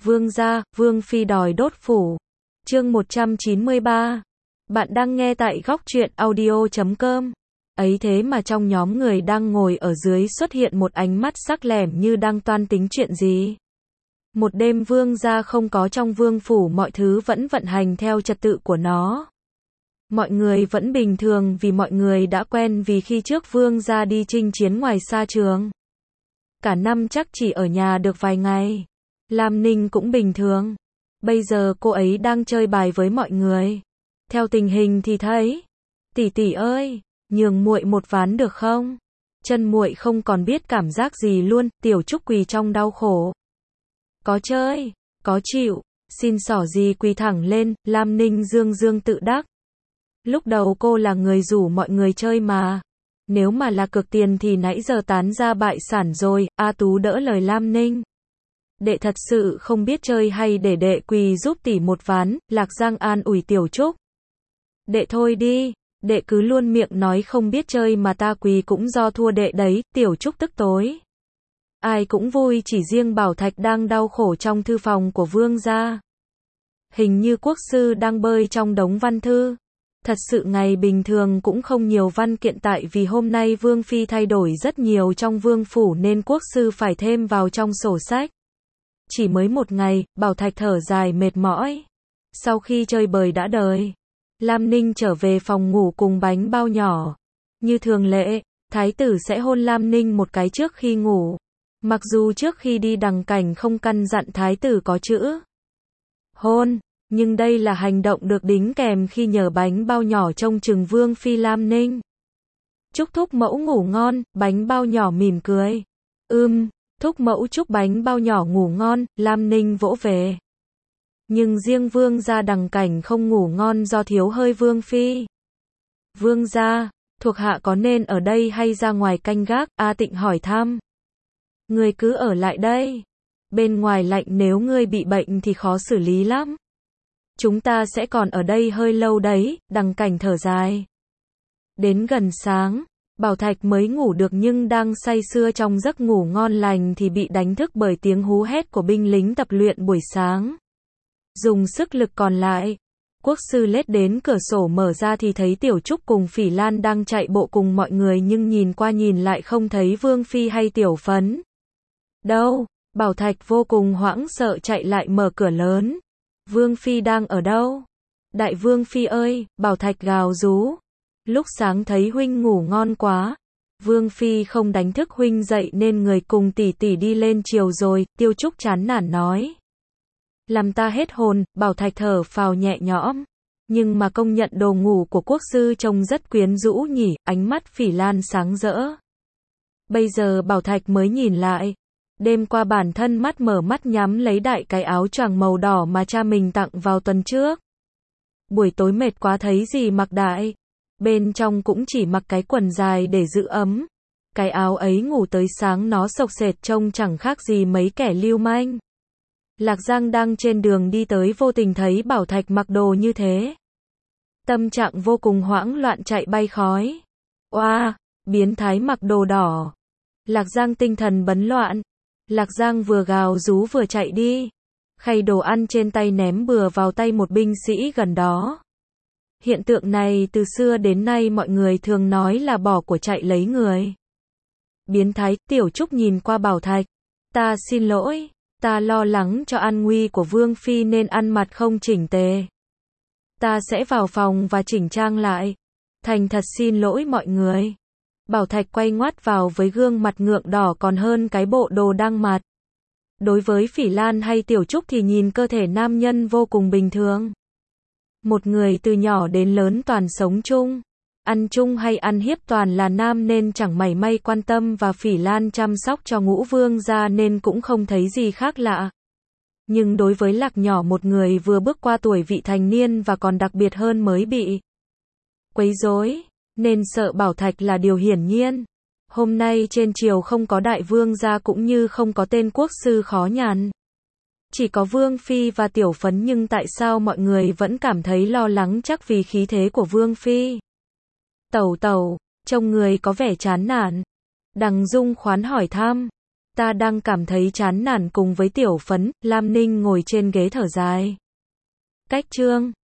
Vương gia, Vương phi đòi đốt phủ. Chương 193. Bạn đang nghe tại góc truyện audio.com. Ấy thế mà trong nhóm người đang ngồi ở dưới xuất hiện một ánh mắt sắc lẻm như đang toan tính chuyện gì. Một đêm vương gia không có trong vương phủ, mọi thứ vẫn vận hành theo trật tự của nó. Mọi người vẫn bình thường vì mọi người đã quen, vì khi trước vương gia đi chinh chiến ngoài xa trường. Cả năm chắc chỉ ở nhà được vài ngày. Lam Ninh cũng bình thường. Bây giờ cô ấy đang chơi bài với mọi người. Theo tình hình thì thấy, tỷ tỷ ơi, nhường muội một ván được không? Chân muội không còn biết cảm giác gì luôn. Tiểu Trúc quỳ trong đau khổ. Có chơi, có chịu, xin xỏ gì quỳ thẳng lên. Lam Ninh dương dương tự đắc. Lúc đầu cô là người rủ mọi người chơi mà. Nếu mà là cược tiền thì nãy giờ tán ra bại sản rồi. A Tú đỡ lời Lam Ninh. Đệ thật sự không biết chơi hay để đệ quỳ giúp tỷ một ván. Lạc Giang an ủi Tiểu Trúc. Đệ thôi đi, đệ cứ luôn miệng nói không biết chơi mà ta quỳ cũng do thua đệ đấy. Tiểu Trúc tức tối. Ai cũng vui, chỉ riêng Bảo Thạch đang đau khổ trong thư phòng của vương gia. Hình như quốc sư đang bơi trong đống văn thư. Thật sự ngày bình thường cũng không nhiều văn kiện, tại vì hôm nay vương phi thay đổi rất nhiều trong vương phủ nên quốc sư phải thêm vào trong sổ sách. Chỉ mới một ngày, Bảo Thạch thở dài mệt mỏi. Sau khi chơi bời đã đời, Lam Ninh trở về phòng ngủ cùng bánh bao nhỏ. Như thường lệ, thái tử sẽ hôn Lam Ninh một cái trước khi ngủ. Mặc dù trước khi đi Đằng Cảnh không căn dặn thái tử có chữ hôn, nhưng đây là hành động được đính kèm khi nhờ bánh bao nhỏ trông chừng vương phi Lam Ninh. Chúc thúc mẫu ngủ ngon, bánh bao nhỏ mỉm cười. Thúc mẫu chúc bánh bao nhỏ ngủ ngon. Lam Ninh vỗ về. Nhưng riêng vương gia Đằng Cảnh không ngủ ngon do thiếu hơi vương phi. Vương gia, thuộc hạ có nên ở đây hay ra ngoài canh gác? A Tịnh hỏi thăm. Ngươi cứ ở lại đây. Bên ngoài lạnh, nếu ngươi bị bệnh thì khó xử lý lắm. Chúng ta sẽ còn ở đây hơi lâu đấy. Đằng Cảnh thở dài. Đến gần sáng, Bảo Thạch mới ngủ được, nhưng đang say sưa trong giấc ngủ ngon lành thì bị đánh thức bởi tiếng hú hét của binh lính tập luyện buổi sáng. Dùng sức lực còn lại, quốc sư lết đến cửa sổ mở ra thì thấy Tiểu Trúc cùng Phỉ Lan đang chạy bộ cùng mọi người, nhưng nhìn qua nhìn lại không thấy vương phi hay Tiểu Phấn. Đâu? Bảo Thạch vô cùng hoảng sợ chạy lại mở cửa lớn. Vương phi đang ở đâu? Đại vương phi ơi, Bảo Thạch gào rú. Lúc sáng thấy huynh ngủ ngon quá. Vương phi không đánh thức huynh dậy nên người cùng tỷ tỷ đi lên chiều rồi. Tiêu Trúc chán nản nói. Làm ta hết hồn. Bảo Thạch thở phào nhẹ nhõm. Nhưng mà công nhận đồ ngủ của quốc sư trông rất quyến rũ nhỉ. Ánh mắt Phỉ Lan sáng rỡ. Bây giờ Bảo Thạch mới nhìn lại. Đêm qua bản thân mở mắt nhắm lấy đại cái áo choàng màu đỏ mà cha mình tặng vào tuần trước. Buổi tối mệt quá thấy gì mặc đại. Bên trong cũng chỉ mặc cái quần dài để giữ ấm. Cái áo ấy ngủ tới sáng nó xộc xệch trông chẳng khác gì mấy kẻ lưu manh. Lạc Giang đang trên đường đi tới vô tình thấy Bảo Thạch mặc đồ như thế. Tâm trạng vô cùng hoảng loạn, chạy bay khói. Oa, biến thái mặc đồ đỏ. Lạc Giang tinh thần bấn loạn. Lạc Giang vừa gào rú vừa chạy đi. Khay đồ ăn trên tay ném bừa vào tay một binh sĩ gần đó. Hiện tượng này từ xưa đến nay mọi người thường nói là bỏ của chạy lấy người. Biến thái. Tiểu Trúc nhìn qua Bảo Thạch. Ta xin lỗi, ta lo lắng cho an nguy của vương phi nên ăn mặc không chỉnh tề. Ta sẽ vào phòng và chỉnh trang lại. Thành thật xin lỗi mọi người. Bảo Thạch quay ngoắt vào với gương mặt ngượng đỏ còn hơn cái bộ đồ đang mặc. Đối với Phỉ Lan hay Tiểu Trúc thì nhìn cơ thể nam nhân vô cùng bình thường. Một người từ nhỏ đến lớn toàn sống chung, ăn chung hay ăn hiếp toàn là nam nên chẳng mảy may quan tâm, và Phỉ Lan chăm sóc cho Ngũ Vương gia nên cũng không thấy gì khác lạ. Nhưng đối với Lạc nhỏ, một người vừa bước qua tuổi vị thành niên và còn đặc biệt hơn mới bị quấy rối, nên sợ Bảo Thạch là điều hiển nhiên. Hôm nay trên triều không có đại vương gia cũng như không có tên quốc sư khó nhằn. Chỉ có vương phi và Tiểu Phấn, nhưng tại sao mọi người vẫn cảm thấy lo lắng? Chắc vì khí thế của vương phi. Tẩu, trông người có vẻ chán nản. Đằng Dung khoán hỏi thăm. Ta đang cảm thấy chán nản cùng với Tiểu Phấn, Lam Ninh ngồi trên ghế thở dài. Cách chương